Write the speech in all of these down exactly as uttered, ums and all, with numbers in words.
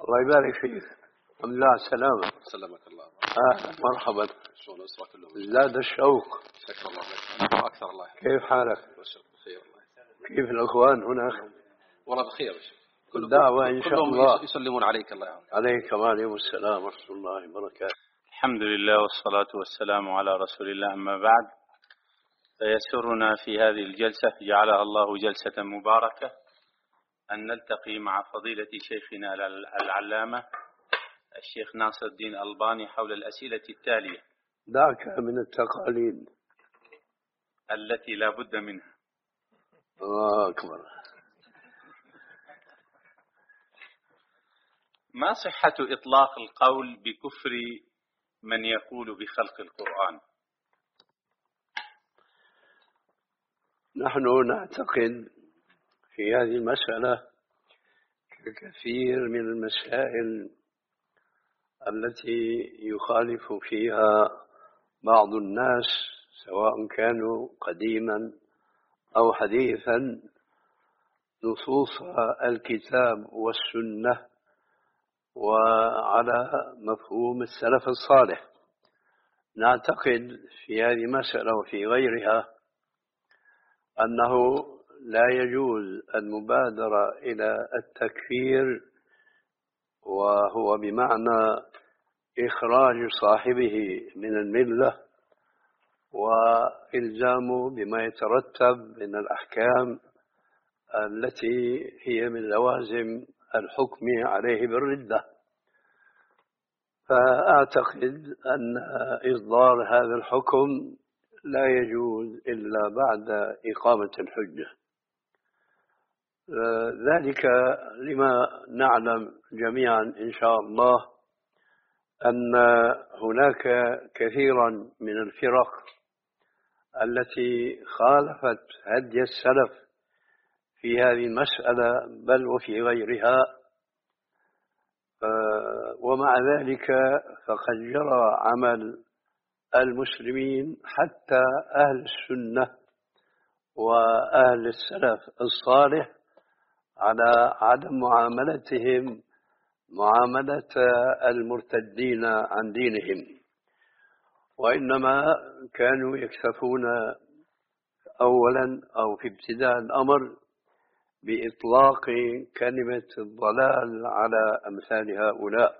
الله يبارك فيك. الحمد لله على السلامة. سلمك الله. آه مرحبا. شلون الأسرة كلهم؟ زاد الشوق. شكرا الله لك. أكثر الله. كيف حالك؟ بخير الله. كيف الأخوان هناك؟ والله بخير. الدعوة إن شاء الله. يسلمون عليك الله يعافيك. عليك وعليكم السلام ورحمة الله وبركاته. الحمد لله والصلاة والسلام على رسول الله، أما بعد، فيسرنا في هذه الجلسة جعلها الله جلسة مباركة أن نلتقي مع فضيلة شيخنا العلامة الشيخ ناصر الدين الألباني حول الأسئلة التالية. ذاك من التقاليد التي لا بد منها. الله أكبر. ما صحة إطلاق القول بكفر من يقول بخلق القرآن؟ نحن نعتقد في هذه المسألة كثير من المسائل التي يخالف فيها بعض الناس سواء كانوا قديما أو حديثا نصوص الكتاب والسنة وعلى مفهوم السلف الصالح. نعتقد في هذه المسألة وفي غيرها أنه لا يجوز المبادرة إلى التكفير، وهو بمعنى إخراج صاحبه من الملة وإلزامه بما يترتب من الأحكام التي هي من لوازم الحكم عليه بالردة. فأعتقد أن إصدار هذا الحكم لا يجوز إلا بعد إقامة الحجة، ذلك لما نعلم جميعا إن شاء الله أن هناك كثيرا من الفرق التي خالفت هدي السلف في هذه المسألة بل وفي غيرها، ومع ذلك فقد جرى عمل المسلمين حتى أهل السنة وأهل السلف الصالح على عدم معاملتهم معاملة المرتدين عن دينهم، وإنما كانوا يكتفون أولا أو في ابتداء الأمر بإطلاق كلمة الضلال على أمثال هؤلاء.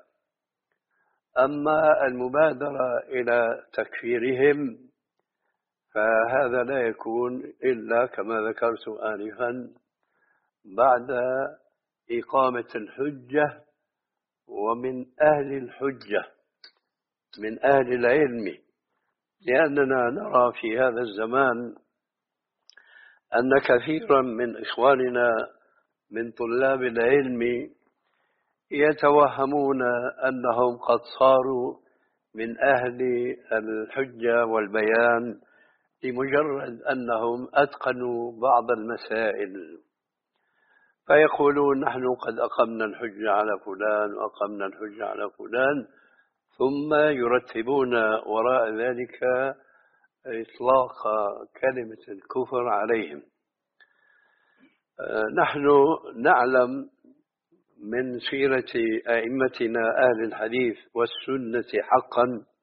أما المبادرة إلى تكفيرهم فهذا لا يكون إلا كما ذكرت آنفا بعد إقامة الحجة ومن أهل الحجة من أهل العلم، لأننا نرى في هذا الزمان أن كثيرا من إخواننا من طلاب العلم يتوهمون أنهم قد صاروا من أهل الحجة والبيان لمجرد أنهم أتقنوا بعض المسائل، فيقولون نحن قد أقمنا الحجة على فلان وأقمنا الحجة على فلان، ثم يرتبون وراء ذلك إطلاق كلمة الكفر عليهم. نحن نعلم من سيرة أئمتنا أهل الحديث والسنة حقا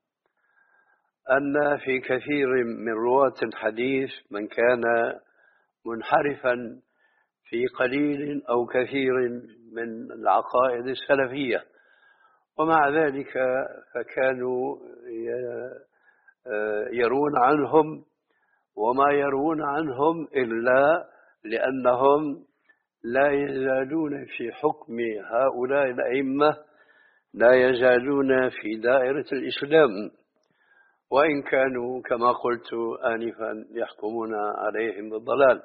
أن في كثير من رواة الحديث من كان منحرفا في قليل أو كثير من العقائد السلفية، ومع ذلك فكانوا يرون عنهم وما يرون عنهم إلا لأنهم لا يزالون في حكم هؤلاء الأئمة، لا يزالون في دائرة الإسلام، وإن كانوا كما قلت آنفا يحكمون عليهم بالضلال.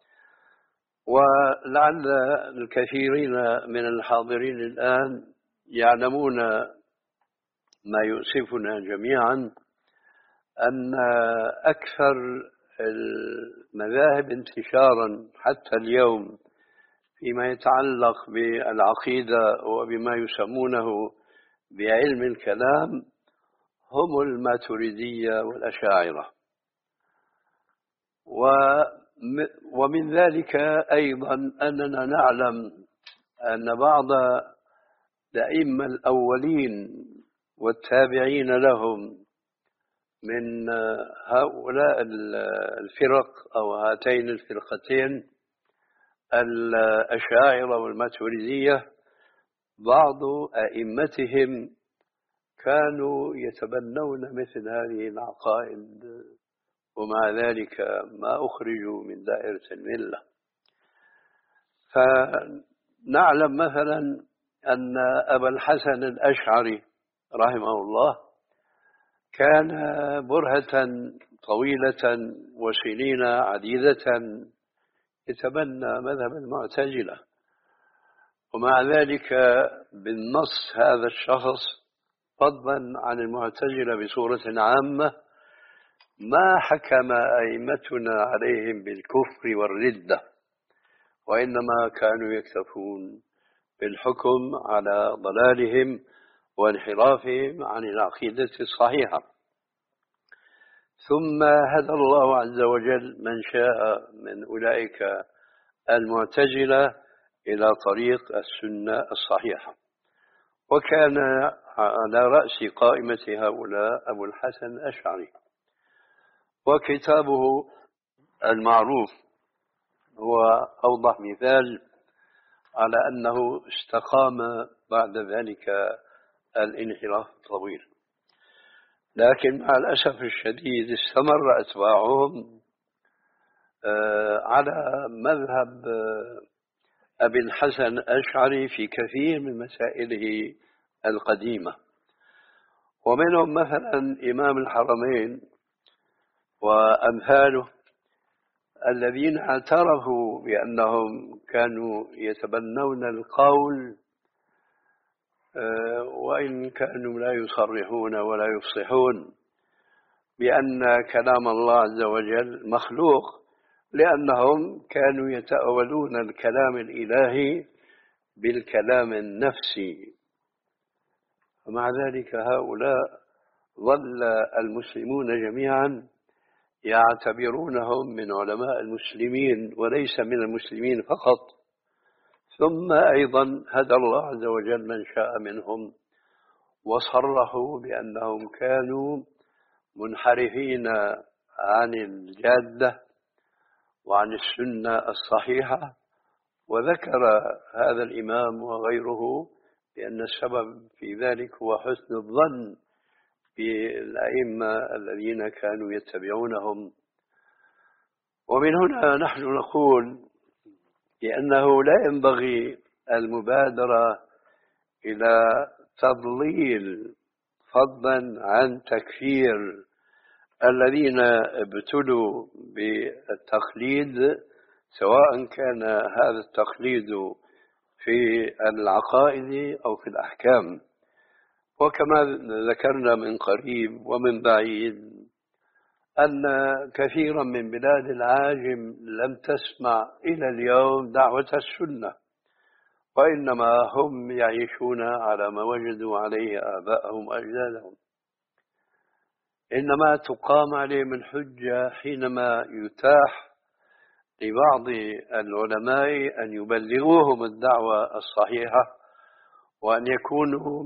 ولعل الكثيرين من الحاضرين الآن يعلمون ما يؤسفنا جميعا أن أكثر المذاهب انتشارا حتى اليوم فيما يتعلق بالعقيدة وبما يسمونه بعلم الكلام هم الماتريدية والأشاعرة، ومن ذلك أيضا أننا نعلم أن بعض الأئمة الأولين والتابعين لهم من هؤلاء الفرق أو هاتين الفرقتين الأشاعرة والماتريدية، بعض أئمتهم كانوا يتبنون مثل هذه العقائد، ومع ذلك ما أخرجوا من دائرة الملة. فنعلم مثلا أن أبا الحسن الأشعري رحمه الله كان برهة طويلة وسنين عديدة يتبنى مذهب المعتزلة، ومع ذلك بالنص هذا الشخص فضلا عن المعتزلة بصورة عامة ما حكم أئمتنا عليهم بالكفر والردة، وإنما كانوا يكتفون بالحكم على ضلالهم وانحرافهم عن العقيدة الصحيحة. ثم هدى الله عز وجل من شاء من أولئك المعتزلة إلى طريق السنة الصحيحة، وكان على رأس قائمة هؤلاء أبو الحسن الأشعري، وكتابه المعروف هو أوضح مثال على أنه استقام بعد ذلك الانحراف الطويل. لكن مع الأسف الشديد استمر أتباعهم على مذهب أبي الحسن الأشعري في كثير من مسائله القديمة، ومنهم مثلا إمام الحرمين وأمثاله الذين اعترفوا بأنهم كانوا يتبنون القول وإن كانوا لا يصرحون ولا يفصحون بأن كلام الله عز وجل مخلوق، لأنهم كانوا يتأولون الكلام الإلهي بالكلام النفسي. ومع ذلك هؤلاء ظل المسلمون جميعا يعتبرونهم من علماء المسلمين وليس من المسلمين فقط. ثم أيضا هدى الله عز وجل من شاء منهم وصرحوا بأنهم كانوا منحرفين عن الجادة وعن السنة الصحيحة، وذكر هذا الإمام وغيره بأن السبب في ذلك هو حسن الظن بالأئمة الذين كانوا يتبعونهم. ومن هنا نحن نقول بأنه لا ينبغي المبادرة إلى تضليل فضلا عن تكفير الذين ابتلوا بالتقليد، سواء كان هذا التقليد في العقائد أو في الأحكام. وكما ذكرنا من قريب ومن بعيد أن كثيرا من بلاد العاجم لم تسمع إلى اليوم دعوة السنة، وإنما هم يعيشون على ما وجدوا عليه آباءهم وأجدادهم، إنما تقام عليهم الحجة حينما يتاح لبعض العلماء أن يبلغوهم الدعوة الصحيحة وأن يكونوا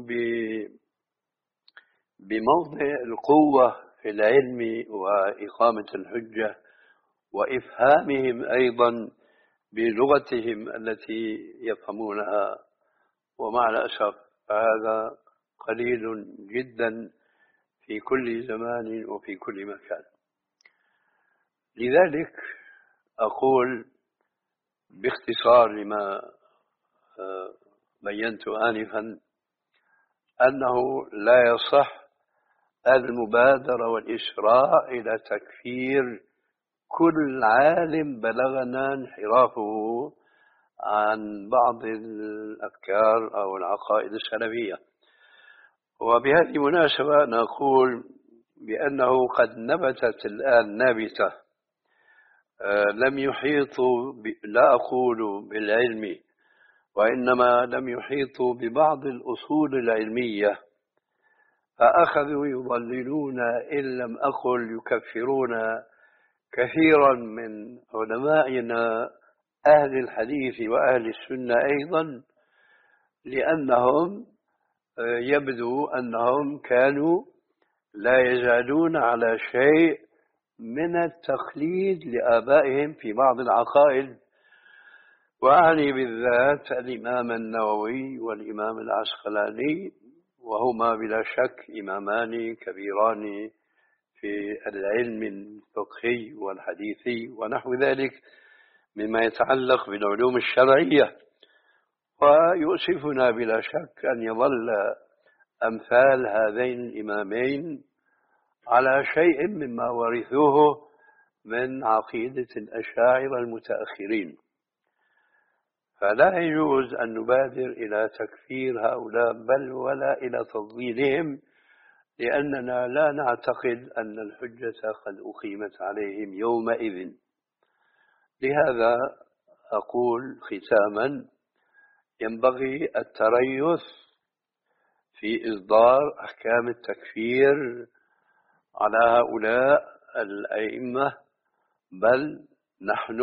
بموضع القوة في العلم وإقامة الحجة وإفهامهم أيضا بلغتهم التي يفهمونها. ومع الأسف هذا قليل جدا في كل زمان وفي كل مكان. لذلك أقول باختصار لما بينت آنفا أنه لا يصح المبادرة والإسراع إلى تكفير كل عالم بلغنا انحرافه عن بعض الأفكار أو العقائد السلفية. وبهذه المناسبة نقول بأنه قد نبتت الآن نابتة لم يحيطوا لا أقول بالعلم، وإنما لم يحيطوا ببعض الأصول العلمية، فأخذوا يضللون إن لم أقل يكفرون كثيرا من علمائنا أهل الحديث وأهل السنة أيضا، لأنهم يبدو أنهم كانوا لا يزالون على شيء من التقليد لآبائهم في بعض العقائد، وأعني بالذات الإمام النووي والإمام العسقلاني، وهما بلا شك إمامان كبيران في العلم الفقهي والحديثي ونحو ذلك مما يتعلق بالعلوم الشرعية. ويؤسفنا بلا شك أن يظل أمثال هذين الإمامين على شيء مما ورثوه من عقيدة الأشاعرة المتأخرين، فلا يجوز أن نبادر إلى تكفير هؤلاء بل ولا إلى تضليلهم، لأننا لا نعتقد أن الحجة قد أقيمت عليهم يومئذ. لهذا أقول ختاما: ينبغي التريث في إصدار أحكام التكفير على هؤلاء الأئمة، بل نحن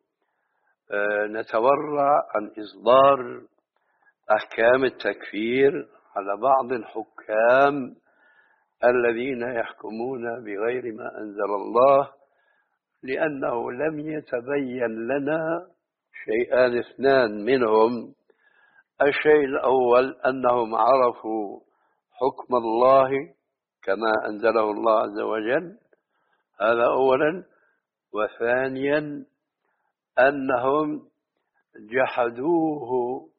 نتورع عن إصدار أحكام التكفير على بعض الحكام الذين يحكمون بغير ما أنزل الله، لأنه لم يتبين لنا شيئان اثنان منهم. الشيء الأول أنهم عرفوا حكم الله كما أنزله الله عز وجل، هذا أولا. وثانيا أنهم جحدوه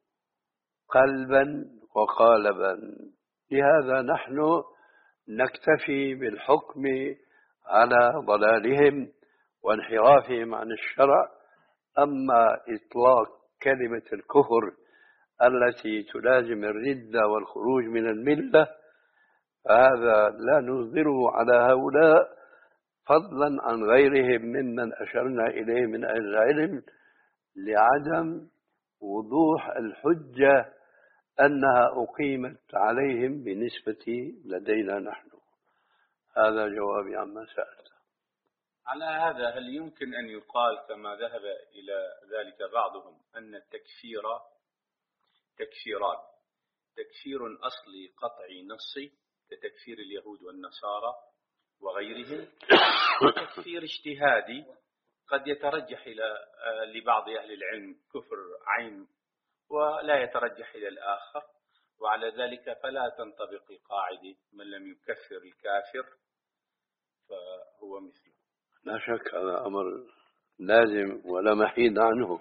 قلبا وقالبا. لهذا نحن نكتفي بالحكم على ضلالهم وانحرافهم عن الشرع. أما إطلاق كلمة الكفر التي تلازم الردة والخروج من الملة فهذا لا نصدره على هؤلاء، فضلا عن غيرهم ممن أشرنا إليه من أهل العلم، لعدم وضوح الحجة أنها أقيمت عليهم بالنسبة لدينا نحن. هذا جوابي عما سألت. على هذا هل يمكن أن يقال كما ذهب إلى ذلك بعضهم أن التكفير تكفيران: تكفير أصلي قطعي نصي كتكفير اليهود والنصارى وغيرهم، وتكفير اجتهادي قد يترجح إلى لبعض أهل العلم كفر عين ولا يترجح إلى الآخر، وعلى ذلك فلا تنطبق قاعدة من لم يكفر الكافر فهو مثله. لا شك هذا أمر لازم ولا محيد عنه.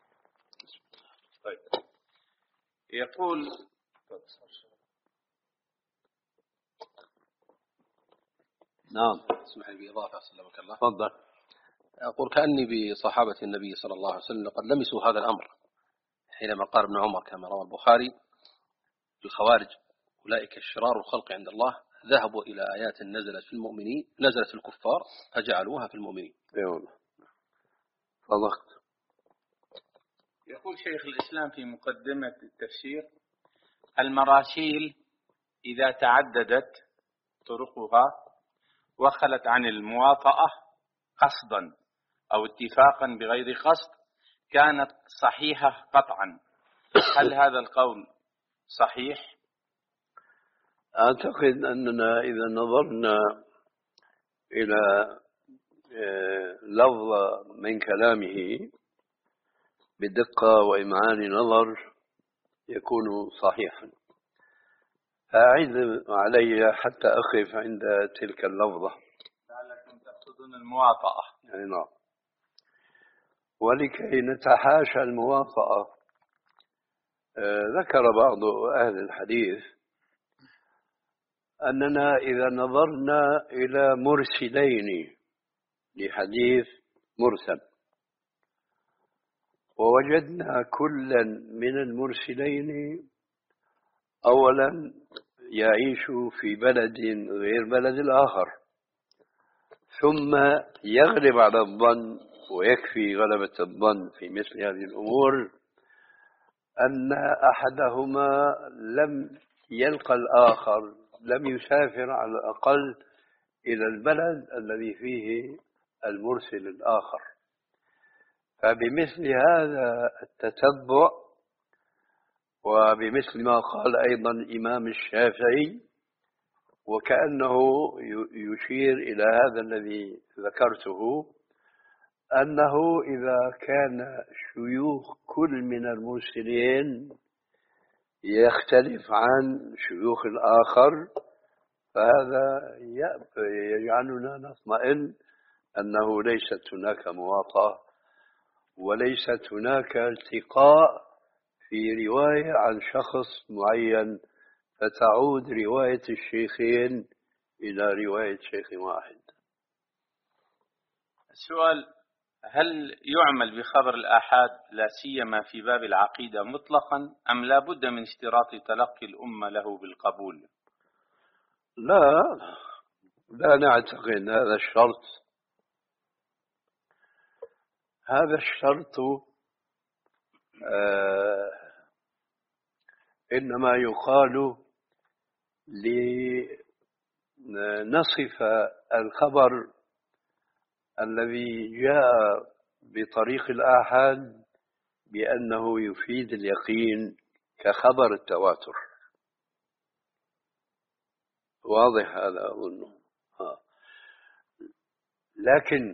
طيب، يقول نعم اسمح لي بإضافة سلمك الله. تفضل. أقول كأني بصحابة النبي صلى الله عليه وسلم قد لمسوا هذا الأمر حينما قال ابن عمر كما روى البخاري: الخوارج أولئك الشرار الخلق عند الله، ذهبوا إلى آيات نزلت في المؤمنين نزلت في الكفار فجعلوها في المؤمنين. أيوة صدقت. يقول شيخ الإسلام في مقدمة التفسير: المراسيل إذا تعددت طرقها وخلت عن المواطأة قصدا أو اتفاقا بغير قصد كانت صحيحة قطعا. هل هذا القول صحيح؟ أعتقد أننا إذا نظرنا إلى لفظ من كلامه بدقة وإمعان نظر يكون صحيحا. أعيد علي حتى أقف عند تلك اللفظة. لعلكم تقصدون المواطأة. يعني نعم. ولكي نتحاشى المواطأة ذكر بعض أهل الحديث أننا إذا نظرنا إلى مرسلين لحديث مرسل ووجدنا كلا من المرسلين أولا يعيش في بلد غير بلد الآخر، ثم يغلب على الظن ويكفي غلبة الظن في مثل هذه الأمور أن أحدهما لم يلقى الآخر، لم يسافر على الأقل إلى البلد الذي فيه المرسل الآخر. فبمثل هذا التتبع وبمثل ما قال أيضا الإمام الشافعي، وكأنه يشير إلى هذا الذي ذكرته، أنه إذا كان شيوخ كل من المرسلين يختلف عن شيوخ الآخر، فهذا يجعلنا نطمئن أنه ليست هناك مواطأة وليست هناك التقاء في رواية عن شخص معين فتعود رواية الشيخين إلى رواية شيخ واحد. السؤال: هل يعمل بخبر الآحاد لا سيما في باب العقيدة مطلقا، أم لا بد من اشتراط تلقي الأمة له بالقبول؟ لا لا نعتقد هذا الشرط. هذا الشرط آه إنما يقال لنصف الخبر الذي جاء بطريق الآحاد بأنه يفيد اليقين كخبر التواتر. واضح هذا أظنه. آه. لكن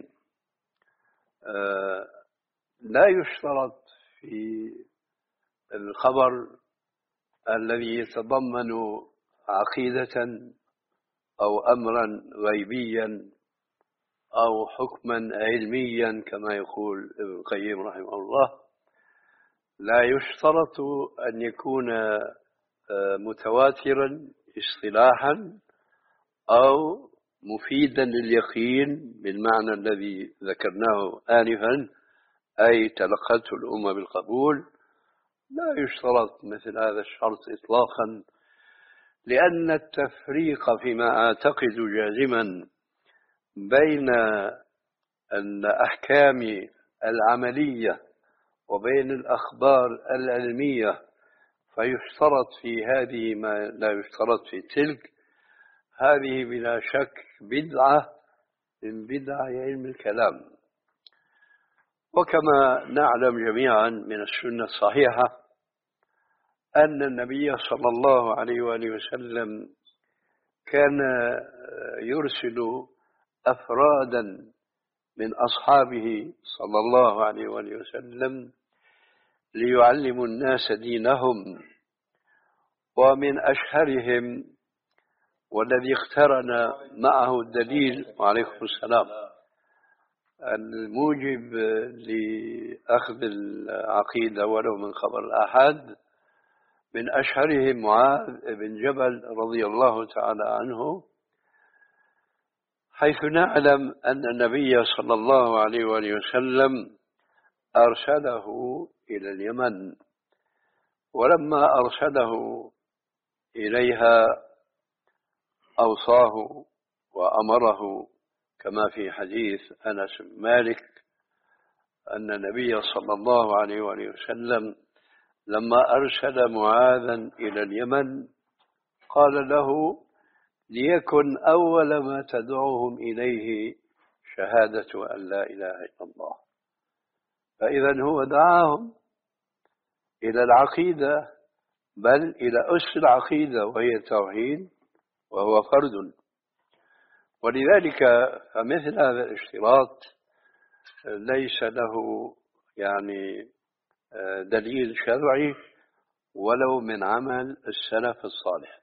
آه لا يشترط في الخبر الذي يتضمن عقيدة أو أمرا غيبيا أو حكما علميا كما يقول ابن القيم رحمه الله، لا يشترط أن يكون متواترا اصطلاحا أو مفيدا لليقين بالمعنى الذي ذكرناه آنفا، أي تلقته الأمة بالقبول. لا يشترط مثل هذا الشرط إطلاقا، لأن التفريق فيما أعتقد جازما بين الأحكام العملية وبين الأخبار العلمية فيشترط في هذه ما لا يشترط في تلك، هذه بلا شك بدعة من بدع علم الكلام. وكما نعلم جميعا من السنة الصحيحة أن النبي صلى الله عليه وآله وسلم كان يرسل أفرادا من أصحابه صلى الله عليه وآله وسلم ليعلموا الناس دينهم، ومن أشهرهم والذي اقترن معه الدليل وعليكم السلام الموجب لأخذ العقيدة ولو من خبر الآحاد، من أشهرهم معاذ بن جبل رضي الله تعالى عنه، حيث نعلم أن النبي صلى الله عليه وآله وسلم أرسله إلى اليمن، ولما أرسله إليها أوصاه وأمره كما في حديث أنس بن مالك أن النبي صلى الله عليه وآله وسلم لما أرسل معاذا إلى اليمن قال له: ليكن أول ما تدعوهم إليه شهادة أن لا إله إلا الله. فإذا هو دعاهم إلى العقيدة، بل إلى أس العقيدة وهي التوحيد، وهو فرد. ولذلك فمثل هذا الاشتراط ليس له يعني دليل شرعي ولو من عمل السلف الصالح.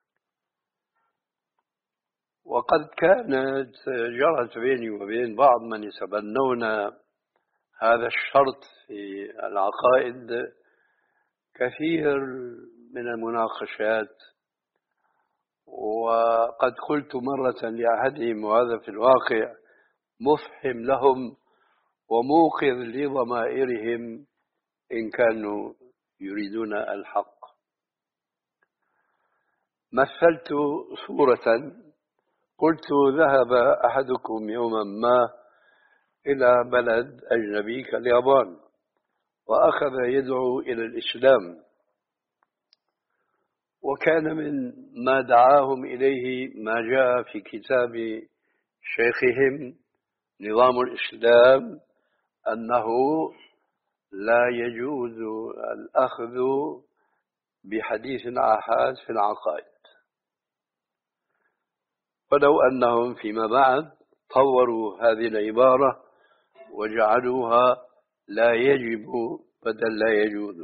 وقد كانت جرت بيني وبين بعض من يتبنون هذا الشرط في العقائد كثير من المناقشات، وقد قلت مرة لأحدهم وهذا في الواقع مفهم لهم وموقظ لضمائرهم إن كانوا يريدون الحق. مثلت صورة قلت: ذهب أحدكم يوما ما إلى بلد أجنبي كاليابان وأخذ يدعو إلى الإسلام، وكان من ما دعاهم إليه ما جاء في كتاب شيخهم نظام الإسلام أنه لا يجوز الأخذ بحديث آحاد في العقائد، ولو أنهم فيما بعد طوروا هذه العبارة وجعلوها لا يجب بدل لا يجوز.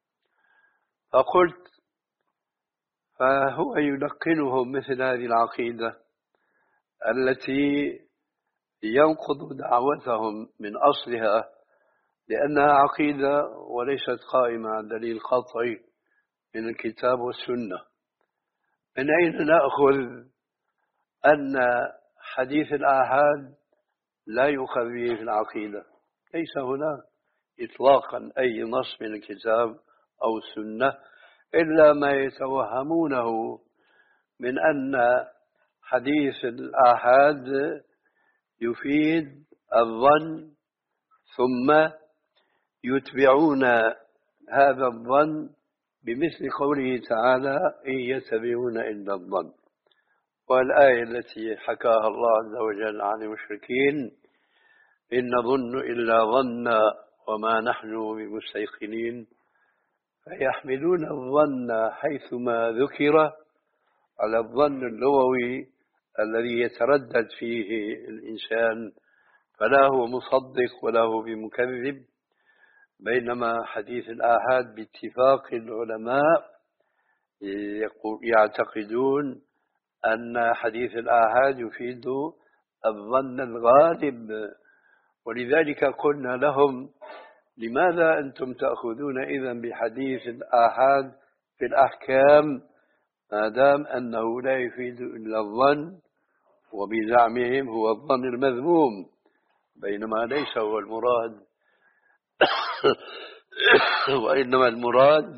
فقلت فهو يلقنهم مثل هذه العقيدة التي ينقض دعوتهم من أصلها، لأنها عقيدة وليست قائمة على دليل قطعي من الكتاب والسنة. من أين نأخذ أن حديث الآحاد لا يؤخذ به في العقيدة؟ ليس هناك إطلاقا أي نص من الكتاب أو السنة إلا ما يتوهمونه من أن حديث الآحاد يفيد الظن، ثم يتبعون هذا الظن بمثل قوله تعالى إن يتبعون إلا الظن، والآية التي حكاها الله عز وجل عن المشركين إن نظن إلا ظنا وما نحن بمستيقنين، فيحملون الظن حيثما ذكر على الظن اللغوي الذي يتردد فيه الإنسان، فلا هو مصدق ولا هو بمكذب. بينما حديث الآحاد باتفاق العلماء يعتقدون أن حديث الآحاد يفيد الظن الغالب، ولذلك قلنا لهم لماذا أنتم تأخذون إذن بحديث الآحاد في الأحكام ما دام أنه لا يفيد إلا الظن، وبزعمهم هو الظن المذموم، بينما ليس هو المراد وإنما المراد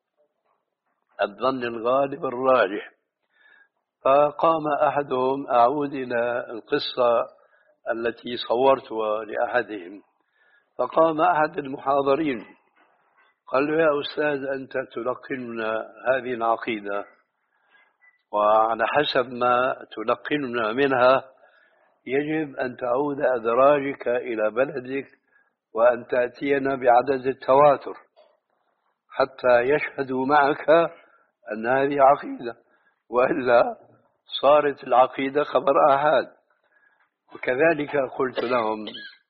الظن الغالب الراجح. فقام أحدهم، أعود إلى القصة التي صورتها لأحدهم، فقام أحد المحاضرين قال له يا أستاذ أنت تلقننا هذه العقيدة، وعلى حسب ما تلقننا منها يجب أن تعود أدراجك إلى بلدك وأن تأتينا بعدد التواتر حتى يشهدوا معك أن هذه عقيدة، وإلا صارت العقيدة خبر آحاد. وكذلك قلت لهم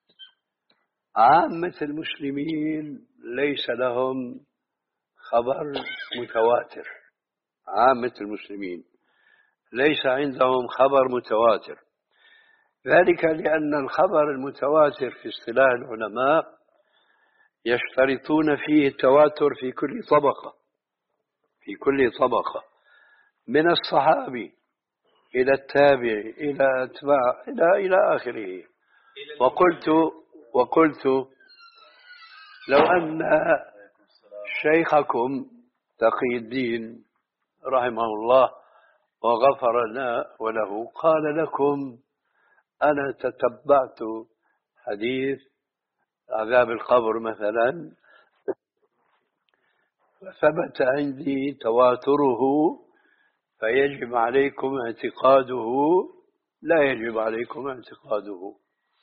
عامة المسلمين ليس لهم خبر متواتر، عامة المسلمين ليس عندهم خبر متواتر، ذلك لأن الخبر المتواتر في اصطلاح العلماء يشترطون فيه التواتر في كل طبقة، في كل طبقة من الصحابي إلى التابع إلى أتباع إلى إلى آخره. وقلت وقلت لو أن شيخكم تقي الدين رحمه الله وغفر لنا وله قال لكم أنا تتبعت حديث عذاب القبر مثلا فثبت عندي تواتره فيجب عليكم اعتقاده، لا يجب عليكم اعتقاده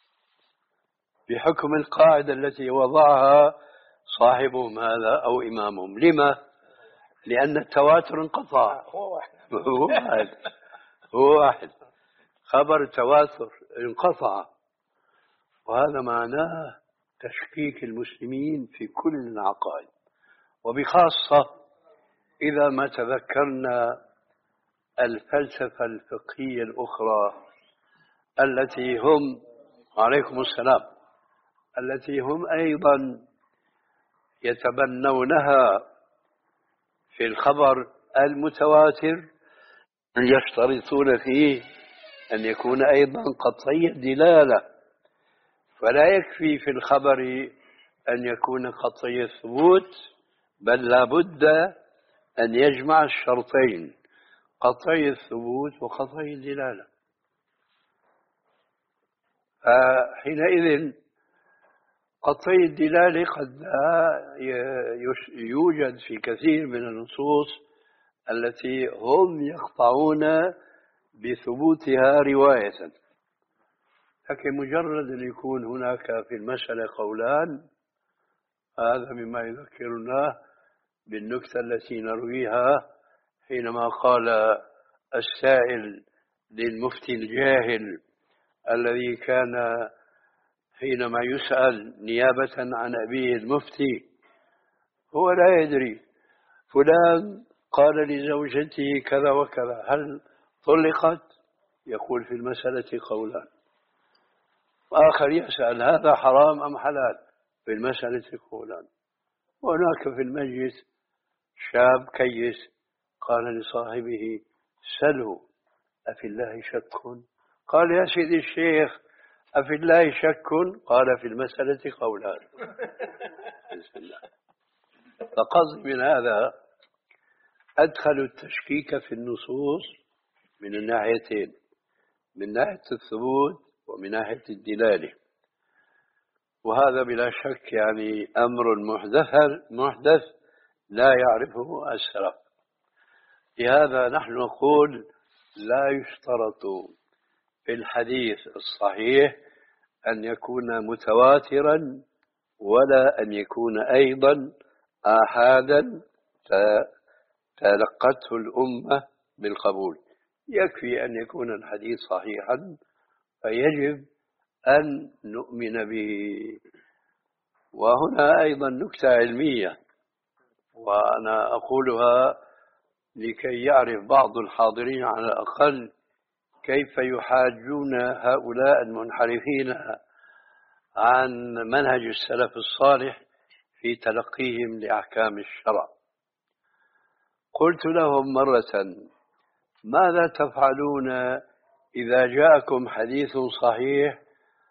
بحكم القاعدة التي وضعها صاحبهم هذا أو إمامهم. لما؟ لأن التواتر انقطع، هو واحد هو واحد خبر التواتر انقطع، وهذا معناه تشكيك المسلمين في كل العقائد، وبخاصة إذا ما تذكرنا الفلسفة الفقهية الأخرى التي هم عليكم السلام التي هم أيضا يتبنونها في الخبر المتواتر، يشترطون فيه أن يكون أيضا قطعي الدلالة، فلا يكفي في الخبر أن يكون قطعي الثبوت، بل لا بد أن يجمع الشرطين قطعي الثبوت وقطعي الدلالة. فحينئذ قطعي الدلالة قد يوجد في كثير من النصوص التي هم يقطعون بثبوتها رواية، لكن مجرد أن يكون هناك في المسألة قولان هذا مما يذكرنا بالنكتة التي نرويها حينما قال السائل للمفتي الجاهل الذي كان حينما يسأل نيابة عن أبيه المفتي هو لا يدري، فلان قال لزوجته كذا وكذا، هل طلقت؟ يقول في المسألة قولان. آخر يسأل هذا حرام أم حلال؟ في المسألة قولان. وهناك في المجلس شاب كيس قال لصاحبه سله أفي الله شك؟ قال يا سيدي الشيخ أفي الله شك؟ قال في المسألة قولان. بسم الله. فقصد من هذا أدخل التشكيك في النصوص من الناحيتين، من ناحية الثبوت ومن ناحية الدلالة، وهذا بلا شك يعني أمر محدث محدث لا يعرفه السلف. لهذا نحن نقول لا يشترط في الحديث الصحيح أن يكون متواترا ولا أن يكون أيضا آحادا تلقته الأمة بالقبول. يكفي أن يكون الحديث صحيحا فيجب أن نؤمن به. وهنا أيضا نكتة علمية وأنا أقولها لكي يعرف بعض الحاضرين على الأقل كيف يحاجون هؤلاء المنحرفين عن منهج السلف الصالح في تلقيهم لأحكام الشرع. قلت لهم مرة ماذا تفعلون إذا جاءكم حديث صحيح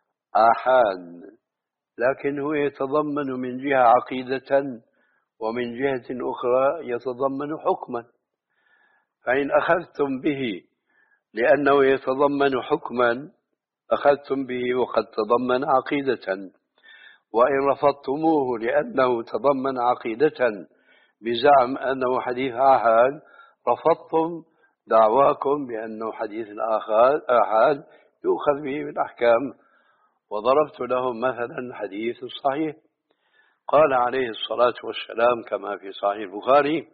آحاد لكن هو يتضمن من جهة عقيدة ومن جهة أخرى يتضمن حكما، فإن أخذتم به لأنه يتضمن حكما أخذتم به وقد تضمن عقيدة، وإن رفضتموه لأنه تضمن عقيدة بزعم أنه حديث آحاد رفضتم دعواكم بأنه حديث آحاد يؤخذ به بالأحكام. وضربت لهم مثلا حديث الصحيح قال عليه الصلاة والسلام كما في صحيح البخاري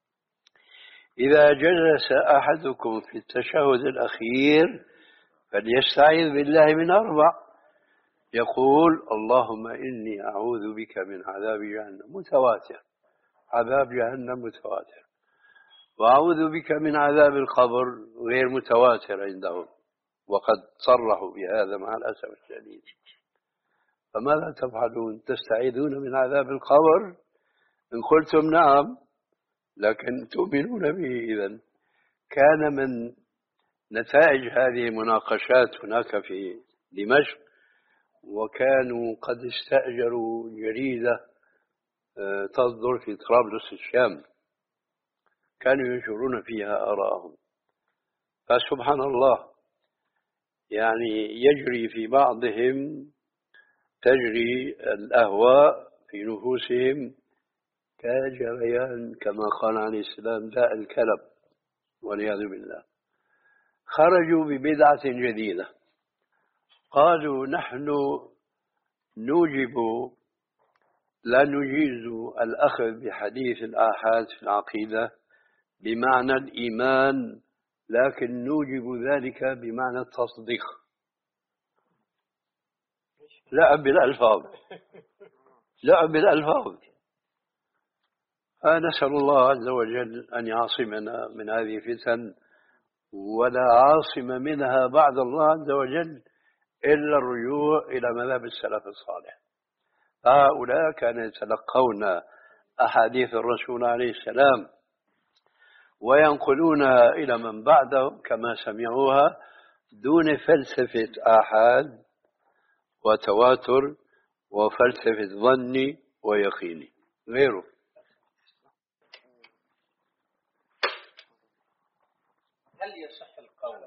إذا جلس أحدكم في التشهد الأخير فليستعيذ بالله من أربع، يقول اللهم إني أعوذ بك من عذاب جهنم، متواتر، عذاب جهنم متواتر، وأعوذ بك من عذاب القبر غير متواتر عندهم، وقد صرحوا بهذا مع الأسف الشديد. فماذا تفعلون؟ تستعيذون من عذاب القبر؟ إن قلتم نعم لكن تؤمنون به. إذن كان من نتائج هذه المناقشات هناك في دمشق، وكانوا قد استأجروا جريدة تصدر في طرابلس الشام كانوا ينشرون فيها آراءهم. فسبحان الله يعني يجري في بعضهم تجري الأهواء في نفوسهم كجريان كما قال عليه السلام داء الكلب والعياذ بالله. خرجوا ببدعة جديدة، قالوا نحن نوجب لا نجيز الأخذ بحديث الآحاد في العقيدة بمعنى الإيمان، لكن نوجب ذلك بمعنى التصديق. لعب بالألفاظ، لعب بالألفاظ. فنسأل الله عز وجل أن يعصمنا من هذه الفتن، ولا عاصم منها بعد الله عز وجل إلا الرجوع إلى مذهب السلف الصالح. هؤلاء كانوا يتلقون أحاديث الرسول عليه السلام وينقلونها إلى من بعدهم كما سمعوها دون فلسفة آحاد وتواتر وفلسفة ظني ويقيني غيره. هل يصح القول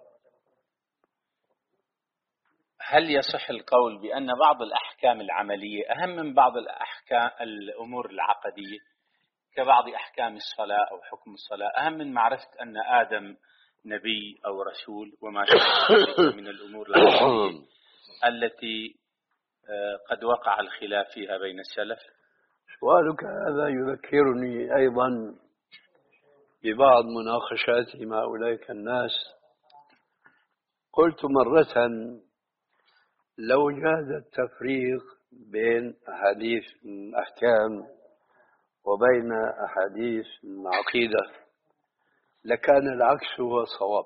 هل يصح القول بأن بعض الأحكام العملية أهم من بعض الأحكام الأمور العقدية، كبعض أحكام الصلاة أو حكم الصلاة أهم من معرفة أن آدم نبي أو رسول وما شابه من الأمور العقدية التي قد وقع الخلاف فيها بين السلف؟ سؤالك هذا يذكرني أيضا ببعض مناقشاتي مع أولئك الناس. قلت مرة لو جاز التفريق بين أحاديث الأحكام وبين أحاديث العقيدة لكان العكس هو صواب،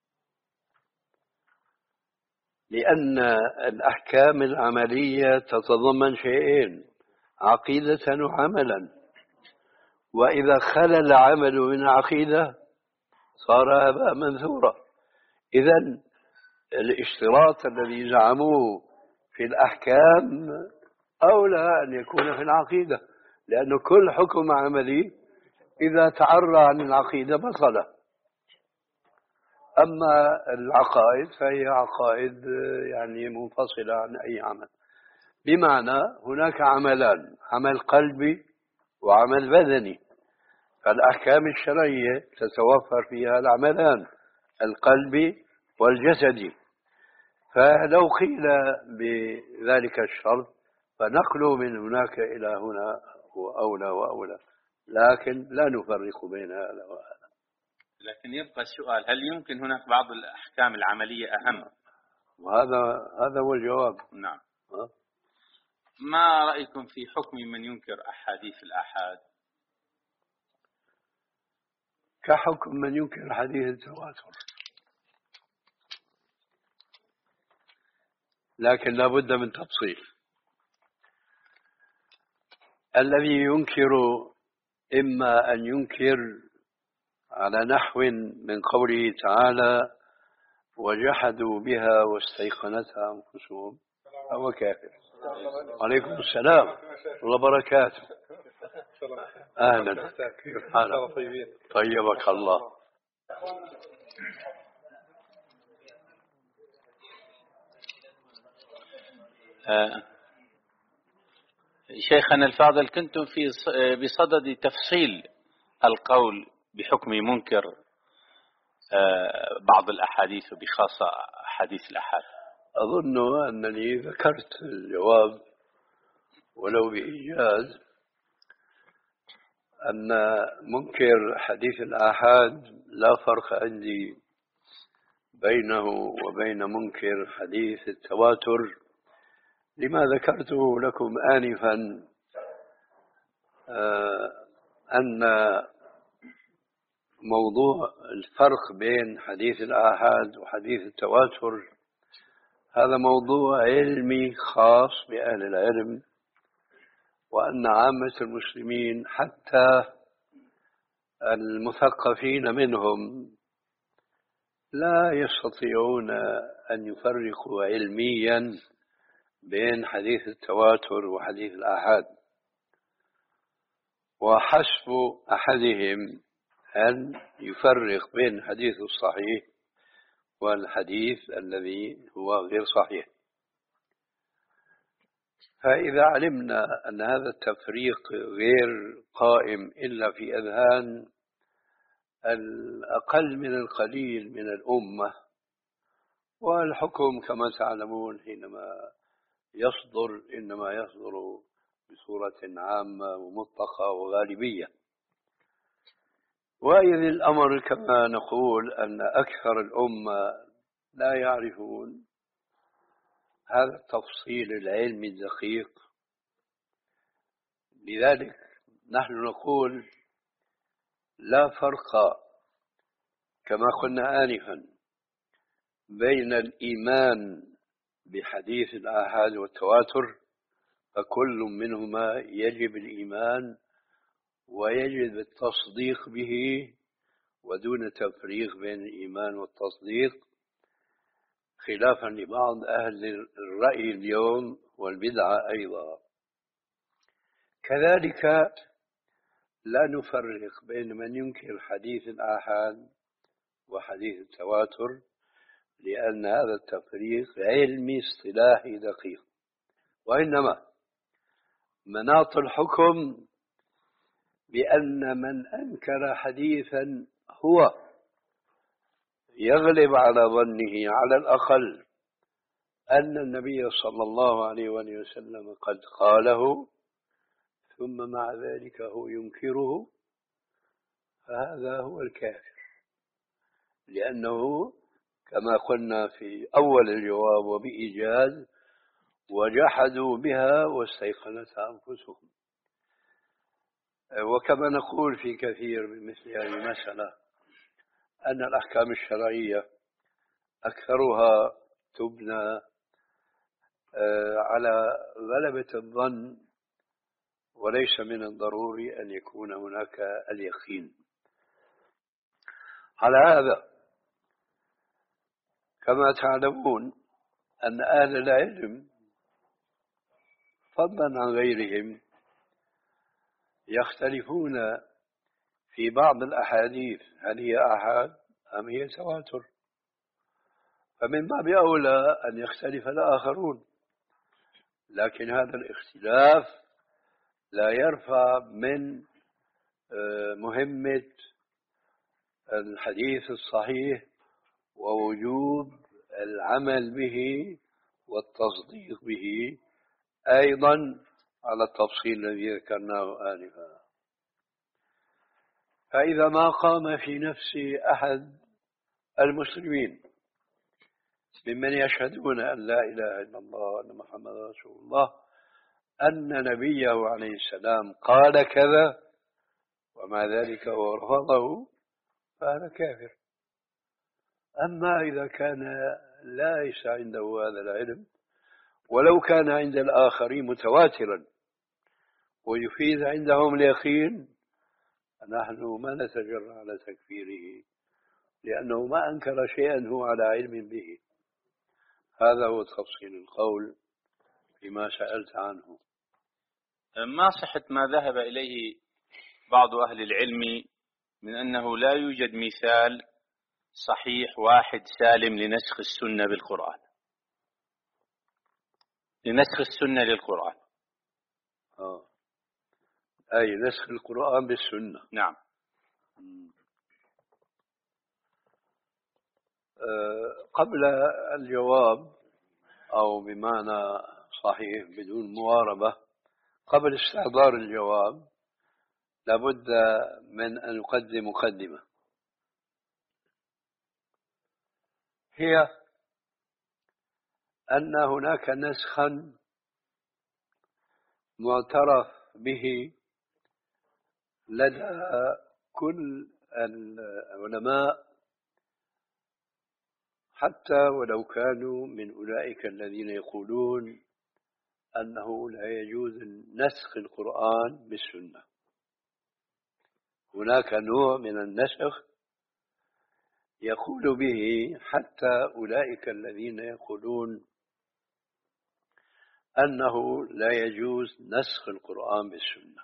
لأن الأحكام العملية تتضمن شيئين: عقيدة وعملا، وإذا خلا العمل من عقيدة صار هباء منثورا. إذن الاشتراط الذي زعموه في الأحكام أولى أن يكون في العقيدة، لأن كل حكم عملي إذا تعرى عن العقيدة بطل. أما العقائد فهي عقائد يعني منفصلة عن أي عمل، بمعنى هناك عملان: عمل قلبي وعمل بدني. فالأحكام الشرعية تتوفر فيها العملان القلبي والجسدي. فلو قيل بذلك الشرط فنقله من هناك إلى هنا هو أولى وأولى، لكن لا نفرق بين هذا وهذا. لكن يبقى السؤال: هل يمكن هناك بعض الأحكام العملية أهم؟ وهذا هذا هو الجواب. نعم. أه؟ ما رأيكم في حكم من ينكر أحاديث الآحاد؟ كحكم من ينكر حديث التواتر، لكن لا بد من تفصيل. الذي ينكر إما أن ينكر على نحو من قوله تعالى: وجحدوا بها واستيقنتها أنفسهم، فهو كافر. عليكم السلام ورحمة الله وبركاته. أهلا، كيف حالك؟ طيبك الله. آه شيخنا الفاضل، كنتم في بصدد تفصيل القول بحكم منكر آه بعض الأحاديث وبخاصة أحاديث الأحاد. أظن أنني ذكرت الجواب ولو بإيجاز، أن منكر حديث الآحاد لا فرق عندي بينه وبين منكر حديث التواتر، لما ذكرته لكم آنفا آه أن موضوع الفرق بين حديث الآحاد وحديث التواتر هذا موضوع علمي خاص بأهل العلم، وأن عامة المسلمين حتى المثقفين منهم لا يستطيعون أن يفرقوا علميا بين حديث التواتر وحديث الآحاد، وحسب أحدهم أن يفرق بين الحديث الصحيح والحديث الذي هو غير صحيح. فإذا علمنا أن هذا التفريق غير قائم إلا في أذهان الأقل من القليل من الأمة، والحكم كما تعلمون حينما يصدر إنما يصدر بصورة عامة ومطلقة وغالبية، وإذ الأمر كما نقول أن أكثر الأمة لا يعرفون هذا التفصيل العلمي الدقيق. لذلك نحن نقول لا فرق كما قلنا آنفا بين الإيمان بحديث الآحاد والتواتر، فكل منهما يجب الإيمان ويجب التصديق به ودون تفريق بين الإيمان والتصديق، خلافا لبعض أهل الرأي اليوم والبدعة أيضا. كذلك لا نفرق بين من ينكر حديث الآحاد وحديث التواتر، لأن هذا التفريق علمي اصطلاحي دقيق، وإنما مناط الحكم بأن من أنكر حديثا هو يغلب على ظنه على الأقل أن النبي صلى الله عليه وسلم قد قاله، ثم مع ذلك هو ينكره، فهذا هو الكافر، لأنه كما قلنا في أول الجواب وبإيجاز وجحدوا بها واستيقنتها أنفسهم. وكما نقول في كثير من مثل هذه المسألة أن الأحكام الشرعية أكثرها تبنى على غلبة الظن، وليس من الضروري أن يكون هناك اليقين. على هذا كما تعلمون أن أهل العلم فضلا عن غيرهم يختلفون في بعض الأحاديث، هل هي آحاد أم هي تواتر؟ فمن باب أولى أن يختلف الآخرون، لكن هذا الاختلاف لا يرفع من مهمة الحديث الصحيح ووجوب العمل به والتصديق به، أيضا على التفصيل الذي ذكرناه آنفا. فإذا ما قام في نفس أحد المسلمين ممن يشهدون أن لا إله إلا الله وأن محمد رسول الله أن نبيه عليه السلام قال كذا ومع ذلك ورفضه، فهذا كافر. أما إذا كان ليس عنده هذا العلم، ولو كان عند الآخرين متواترا ويفيد عندهم اليقين، نحن ما نتجرأ على تكفيره، لأنه ما أنكر شيئا هو على علم به. هذا هو تفصيل القول فيما سألت عنه. ما صحة ما ذهب إليه بعض أهل العلم من أنه لا يوجد مثال صحيح واحد سالم لنسخ السنة بالقرآن، لنسخ السنة للقرآن؟ آه. أي نسخ القرآن بالسنة. نعم. أه قبل الجواب، أو بمعنى صحيح بدون مواربة، قبل استحضار الجواب لابد من أن نقدم مقدمة، هي أن هناك نسخا معترف به لدى كل العلماء، حتى ولو كانوا من أولئك الذين يقولون أنه لا يجوز نسخ القرآن بالسنة. هناك نوع من النسخ يقول به حتى أولئك الذين يقولون أنه لا يجوز نسخ القرآن بالسنة.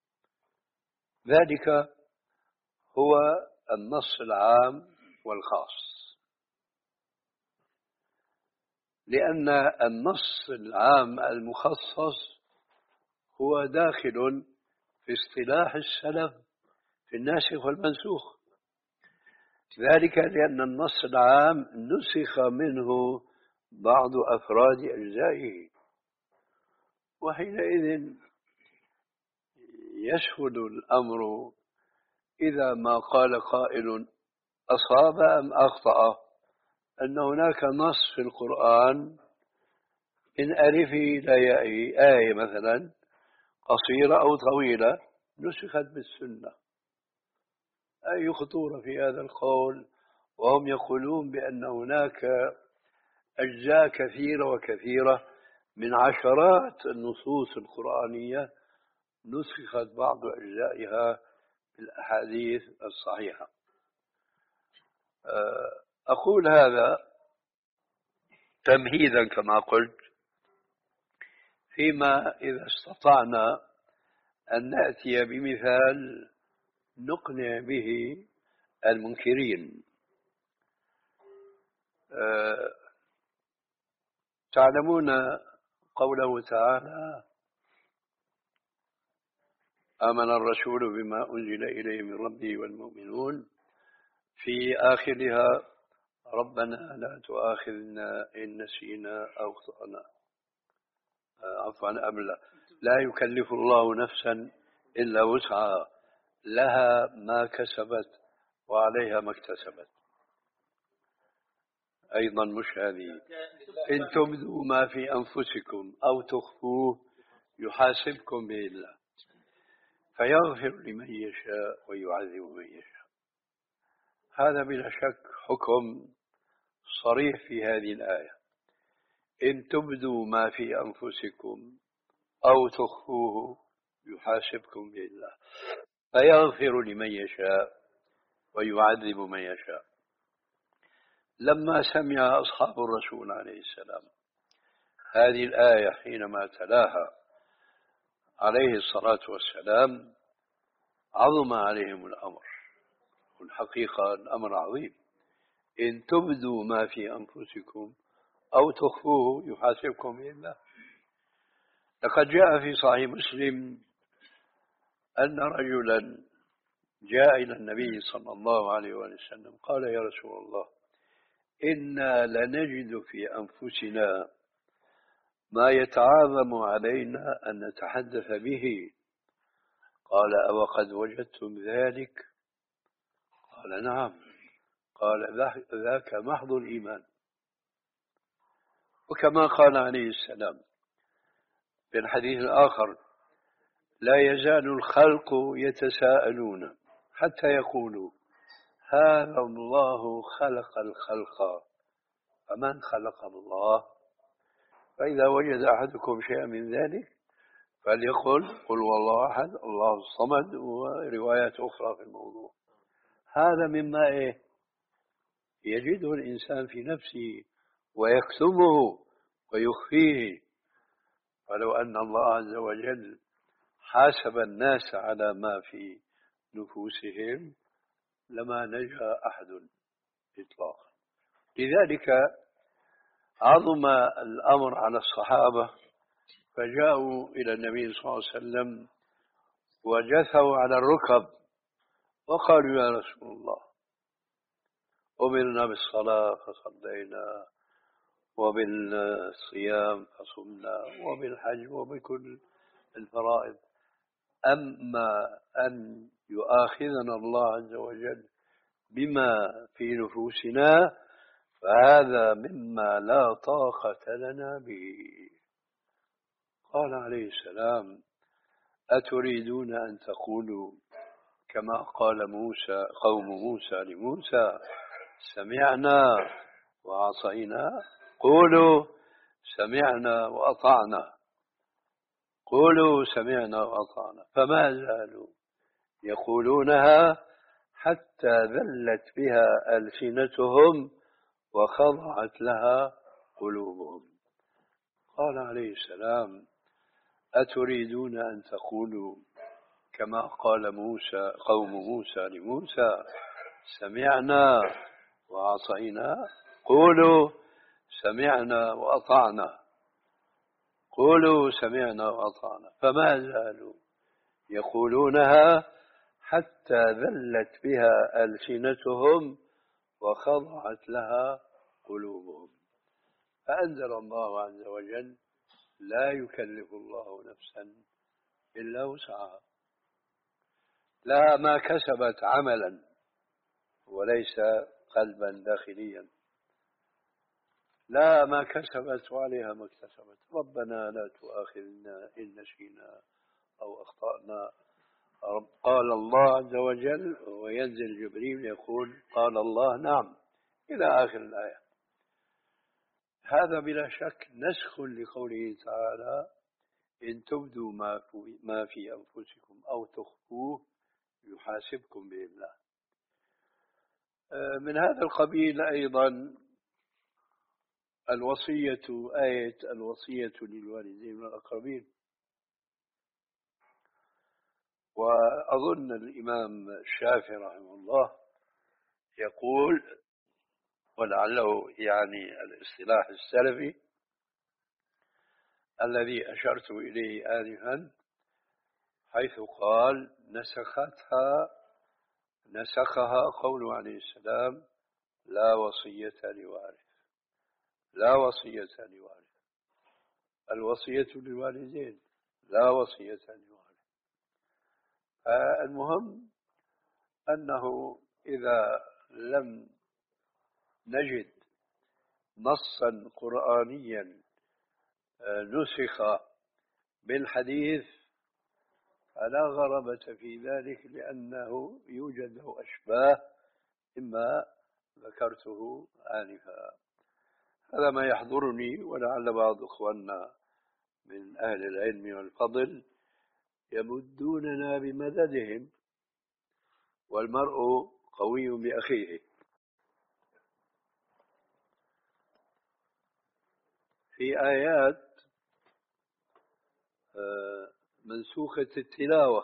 ذلك هو النص العام والخاص، لأن النص العام المخصص هو داخل في اصطلاح السلف في الناسخ والمنسوخ، ذلك لأن النص العام نسخ منه بعض أفراد أجزائه، وحينئذ يسهل الأمر إذا ما قال قائل أصاب أم أخطأ أن هناك نص في القرآن من ألف إلى ياء آية مثلا قصيرة أو طويلة نسخت بالسنة. أي خطورة في هذا القول، وهم يقولون بأن هناك أجزاء كثيرة وكثيرة من عشرات النصوص القرآنية نسخت بعض أجزائها بالأحاديث الصحيحة. أقول هذا تمهيدا كما قلت، فيما إذا استطعنا أن نأتي بمثال نقنع به المنكرين. أه تعلمون قوله تعالى: آمن الرسول بما أنزل إليه من ربه والمؤمنون، في آخرها ربنا لا تؤاخذنا إن نسينا أو أخطأنا. عفوا أبلغ لا يكلف الله نفسا إلا وسعها، لها ما كسبت وعليها ما اكتسبت. أيضا مش هذه، إن تبدوا ما في أنفسكم أو تخفوه يحاسبكم به الله فيغفر لمن يشاء ويعذب من يشاء. هذا بلا شك حكم صريح في هذه الآية. إن تبدوا ما في أنفسكم أو تخفوه يحاسبكم به الله فيغفر لمن يشاء ويعذب من يشاء. لما سمع أصحاب الرسول عليه السلام هذه الآية حينما تلاها عليه الصلاة والسلام عظم عليهم الأمر، والحقيقة الأمر عظيم. إن تبدوا ما في أنفسكم أو تخفوه يحاسبكم به الله. لقد جاء في صحيح مسلم أن رجلا جاء إلى النبي صلى الله عليه وسلم قال: يا رسول الله، إنا لنجد في أنفسنا ما يتعاظم علينا أن نتحدث به. قال: أوقد وجدتم ذلك؟ قال: نعم. قال: ذاك محض الإيمان. وكما قال عليه السلام في الحديث الآخر: لا يزال الخلق يتساءلون حتى يقولوا هذا الله خلق الخلق فمن خلق الله؟ فإذا وجد أحدكم شيئا من ذلك فليقل قل والله أحد الله الصمد، وروايات أخرى في الموضوع. هذا مما إيه يجده الإنسان في نفسه ويكتمه ويخفيه. ولو أن الله عز وجل حاسب الناس على ما في نفوسهم لما نجا أحد إطلاقا. لذلك عظم الأمر على الصحابة فجاءوا إلى النبي صلى الله عليه وسلم وجثوا على الركب وقالوا: يا رسول الله، أمرنا بالصلاة فصلينا، وبالصيام فصمنا، وبالحج وبكل الفرائض، أما أن يؤاخذنا الله عز وجل بما في نفوسنا فهذا مما لا طاقة لنا به. قال عليه السلام: أتريدون أن تقولوا كما قال موسى قوم موسى لموسى سمعنا وعصينا؟ قولوا سمعنا وأطعنا، قولوا سمعنا وأطعنا. فما زالوا يقولونها حتى ذلت بها ألسنتهم وخضعت لها قلوبهم. قال عليه السلام: أتريدون أن تقولوا كما قال موسى قوم موسى لموسى سمعنا وعصينا؟ قولوا سمعنا وأطعنا، قولوا سمعنا وأطعنا. فما زالوا يقولونها حتى ذلت بها ألسنتهم وخضعت لها قلوبهم. فأنزل الله عز وجل: لا يكلف الله نفسا إلا وسعها، لا ما كسبت عملا وليس قلبا داخليا، لا ما كسبت وعليها ما اكتسبت. ربنا لا تؤاخذنا إن نسينا أو أخطأنا. قال الله عز وجل وينزل جبريل يقول قال الله نعم إلى آخر الآية. هذا بلا شك نسخ لقوله تعالى: إن تبدوا ما في أنفسكم أو تخفوه يحاسبكم به الله. من هذا القبيل أيضا الوصية، آية الوصية للوالدين والأقربين. وأظن الإمام الشافعي رحمه الله يقول، ولعله يعني الاصطلاح السلفي الذي أشرت إليه آنفا، حيث قال نسختها نسخها قوله عليه السلام: لا وصية لوارث، لا وصية لوارث. الوصية للوالدين لا وصية لوارث. المهم أنه إذا لم نجد نصا قرآنيا نسخ بالحديث فلا غرابة في ذلك، لأنه يوجد له أشباه مما ذكرته آنفا. هذا ما يحضرني، ولعل بعض إخواننا من أهل العلم والفضل يمدوننا بمددهم، والمرء قوي بأخيه. في آيات منسوخة التلاوة،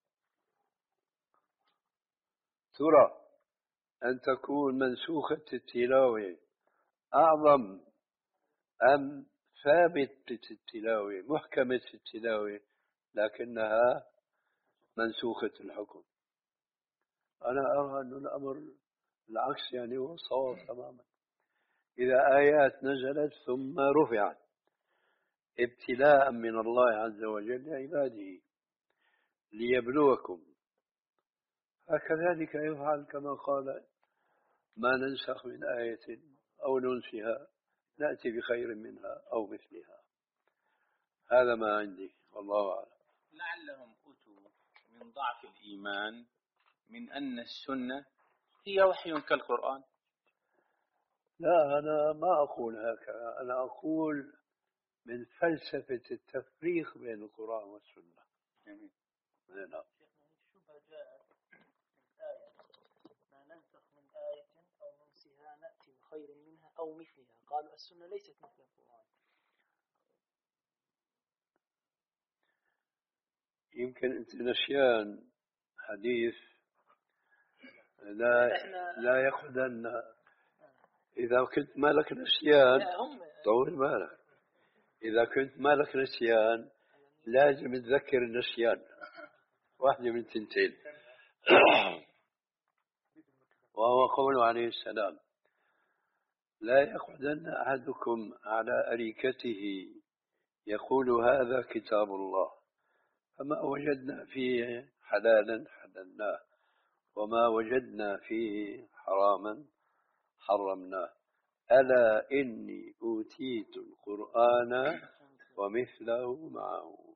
ترى أن تكون منسوخة التلاوة أعظم أم ثابتة التلاوة محكمة التلاوة لكنها منسوخة الحكم؟ أنا أرى أن الأمر العكس، يعني هو صواب تماما. إذا آيات نزلت ثم رفعت ابتلاء من الله عز وجل لعباده ليبلوكم، فكذلك يفعل كما قال: ما ننسخ من آية أو ننسها نأتي بخير منها أو مثلها. هذا ما عندي، والله أعلم. لعلهم أتوا من ضعف الإيمان من أن السنة هي وحي كالقرآن. لا، أنا ما أقول هكذا، أنا أقول من فلسفة التفريق بين القرآن والسنة. جميل. نعم. الشبهة جاءت من آية: ما ننسخ من آية أو ننسها نأتي بخير منها أو مثلها. قالوا السنة ليست مثل القرآن. يمكن أنت نسيان حديث لا لا يخدن. إذا كنت مالك نسيان طول بالك، إذا كنت مالك نسيان لازم تذكر النسيان، واحدة من تنتين. وهو قوله عليه السلام: لا يقعدن أحدكم على أريكته يقول هذا كتاب الله فما وجدنا فيه حلالا حللناه وما وجدنا فيه حراما حرمناه ألا إني أوتيت القرآن ومثله معه.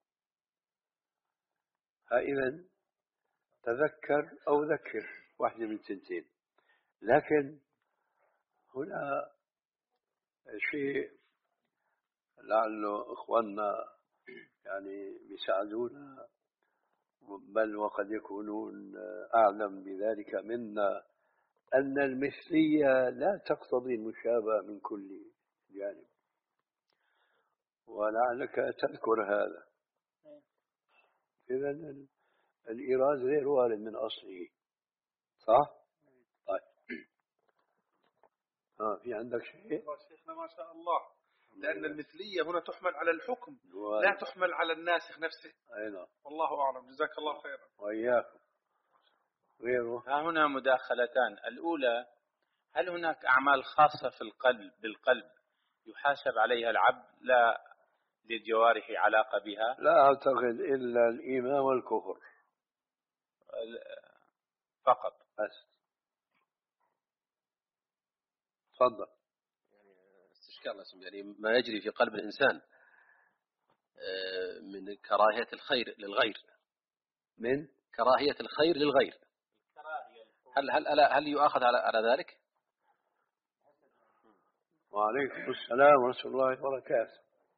فإذا تذكر أو ذكر، واحدة من تنتين. لكن هنا شيء لعله إخواننا يعني بيساعدونا، بل وقد يكونون أعلم بذلك منا، أن المثلية لا تقتضي المشابهة من كل جانب، ولعلك تذكر هذا. إذن الإيراد غير وارد من أصله، صح؟ طيب. ها في عندك شيء؟ شيخنا ما شاء الله، لأن المثلية هنا تحمل على الحكم لا تحمل على الناسخ نفسه. أي نعم. والله أعلم، جزاك الله خيرا. وإياكم. غيره؟ ها هنا مداخلتان. الأولى: هل هناك أعمال خاصة في القلب بالقلب يحاسب عليها العبد لا للجوارح علاقة بها؟ لا أعتقد إلا الإيمان والكفر فقط. بس. تفضل. يعني استشكال يعني ما يجري في قلب الإنسان من كراهية الخير للغير، من كراهية الخير للغير، هل هل هل يؤاخذ على على ذلك؟ وعليكم السلام ورحمة الله وبركاته.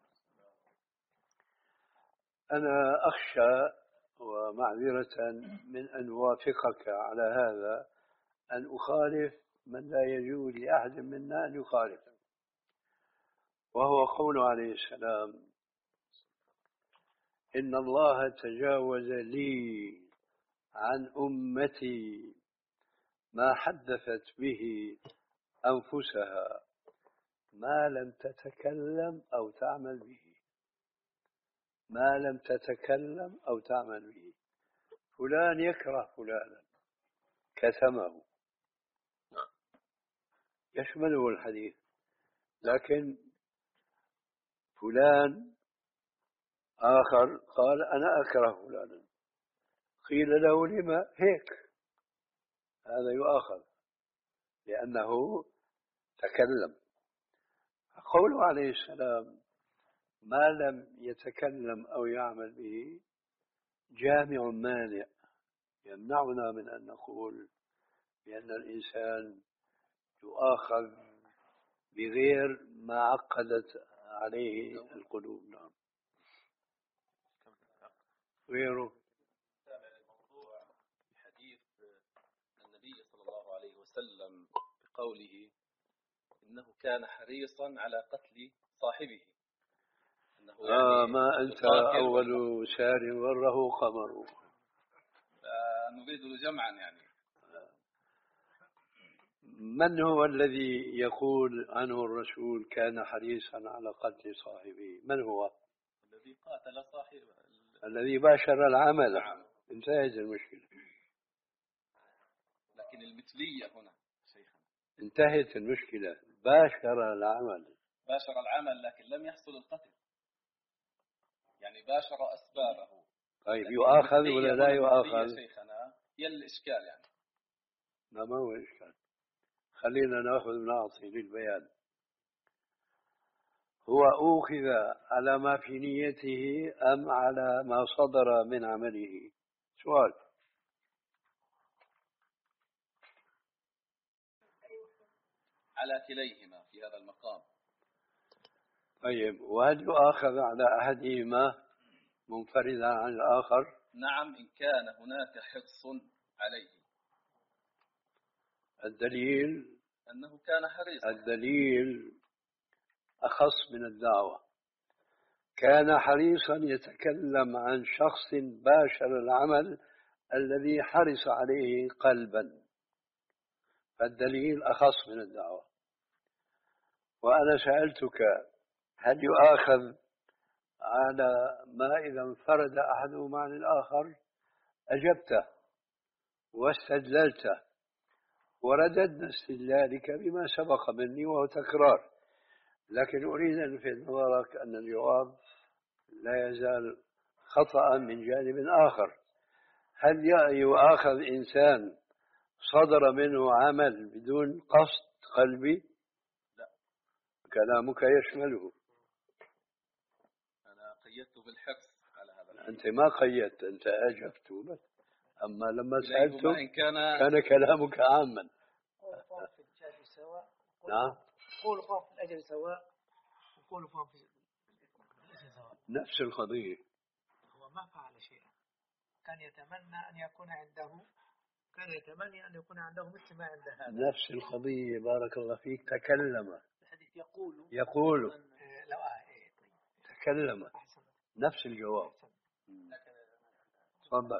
أنا أخشى ومعذرة من أن أوافقك على هذا أن أخالف من لا يجوز لأحد منا أن يخالف، وهو قول عليه السلام: إن الله تجاوز لي عن أمتي ما حدثت به أنفسها ما لم تتكلم أو تعمل به، ما لم تتكلم أو تعمل به. فلان يكره فلانا كتمه، يشمله الحديث، لكن فلان آخر قال أنا أكره فلانا، قيل له لما هيك، هذا يؤاخذ لأنه تكلم. قوله عليه السلام ما لم يتكلم أو يعمل به جامع مانع يمنعنا من أن نقول بأن الإنسان يؤاخذ بغير ما عقدت عليه القلوب. نعم. غيره الموضوع حديث النبي صلى الله عليه وسلم بقوله إنه كان حريصا على قتل صاحبه، إنه يعني آه ما أنت أول سار وره قمر، نريد جمعا يعني. من هو الذي يقول عنه الرسول كان حريصا على قتل صاحبه؟ من هو الذي قاتل صاحبه؟ الذي باشر العمل. نعم. انتهت المشكلة. لكن المثلية هنا شيخنا انتهت المشكلة، باشر العمل. باشر العمل لكن لم يحصل القتل، يعني باشر أسبابه. طيب يؤاخذ ولا لا يؤاخذ؟ شيخنا هي الإشكال يعني. لا ما هو إشكال، خلينا نأخذ نعطي للبيان. هو أوخذ على ما في نيته أم على ما صدر من عمله؟ سؤال. على كليهما في هذا المقام. طيب وهل يؤاخذ على أحدهما منفردا عن الآخر؟ نعم إن كان هناك حرص عليه. الدليل أنه كان حريصا. الدليل أخص من الدعوة. كان حريصا يتكلم عن شخص باشر العمل الذي حرص عليه قلبا، فالدليل أخص من الدعوة. وأنا سألتك هل يؤاخذ على ما إذا انفرد أحدهما عن الآخر؟ أجبت واستدللت ورددنا استدلالك بما سبق مني وهو تكرار، لكن أريد أن ألفت نظرك أن الجواب لا يزال خطأ من جانب آخر. هل يؤاخذ إنسان صدر منه عمل بدون قصد قلبي؟ لا. كلامك يشمله. أنا قيدت بالحرص على هذا. أنت ما قيدت، أنت أجبت بس، أما لما سألت كان... كان كلامك عاما. قول في الجهل سواء. نعم. قول قام في الأجل سواء وقول قام في الأجل سواء. نفس القضية. هو ما فعل شيئا، كان يتمنى أن يكون عنده كان يتمنى أن يكون عنده مثل ما عند هذا. نفس القضية. بارك الله فيك. تكلم. الحديث يقول يقول لو آه طيب. تكلم. أحسن. نفس الجواب. تفضل.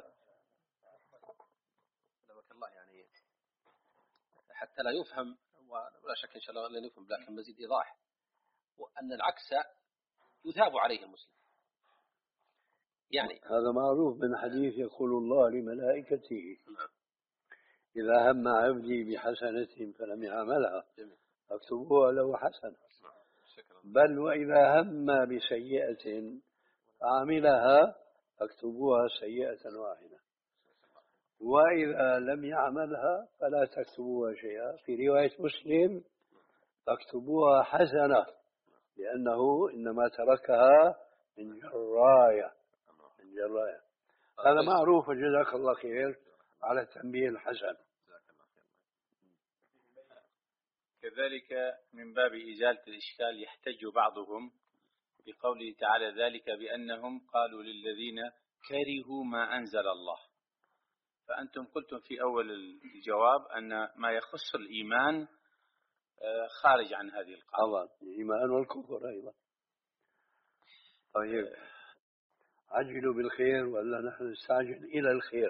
سلامك الله. يعني حتى لا يفهم، ولا شك إن شاء الله لن يفهم، لكن مزيد إيضاح، وأن العكس يثاب عليه المسلم. يعني هذا معروف من حديث يقول الله لملائكته إذا هم عبدي بحسنة فلم يعملها اكتبوها له حسنة، بل وإذا هم بسيئة فعملها اكتبوها سيئة واحدة، وإذا لم يعملها فلا تكتبوها شيئا. في رواية مسلم تكتبوها حسنة لأنه إنما تركها من جراية من جراية. هذا معروف وجزاك الله خير على التنبيه الحسن. كذلك من باب إزالة الإشكال يحتج بعضهم بقوله تعالى ذلك بأنهم قالوا للذين كرهوا ما أنزل الله. فأنتم قلتم في أول الجواب أن ما يخص الإيمان خارج عن هذه القاعدة. الإيمان والكفر أيضا. طيب عجلوا بالخير ولا نحن نستعجل إلى الخير.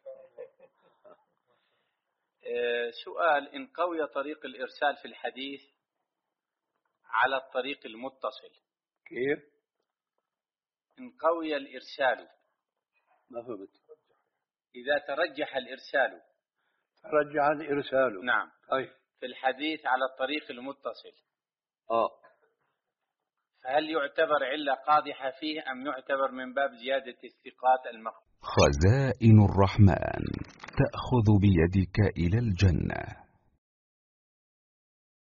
سؤال: إن قوي طريق الإرسال في الحديث على الطريق المتصل، كيف؟ إن قوي الإرسال، ما فهمت. إذا ترجح الإرسال ترجح الإرسال نعم طيب في الحديث على الطريق المتصل، آه هل يعتبر علة قادحة فيه أم يعتبر من باب زيادة الثقات المقبولة؟ خزائن الرحمن تأخذ بيدك إلى الجنة.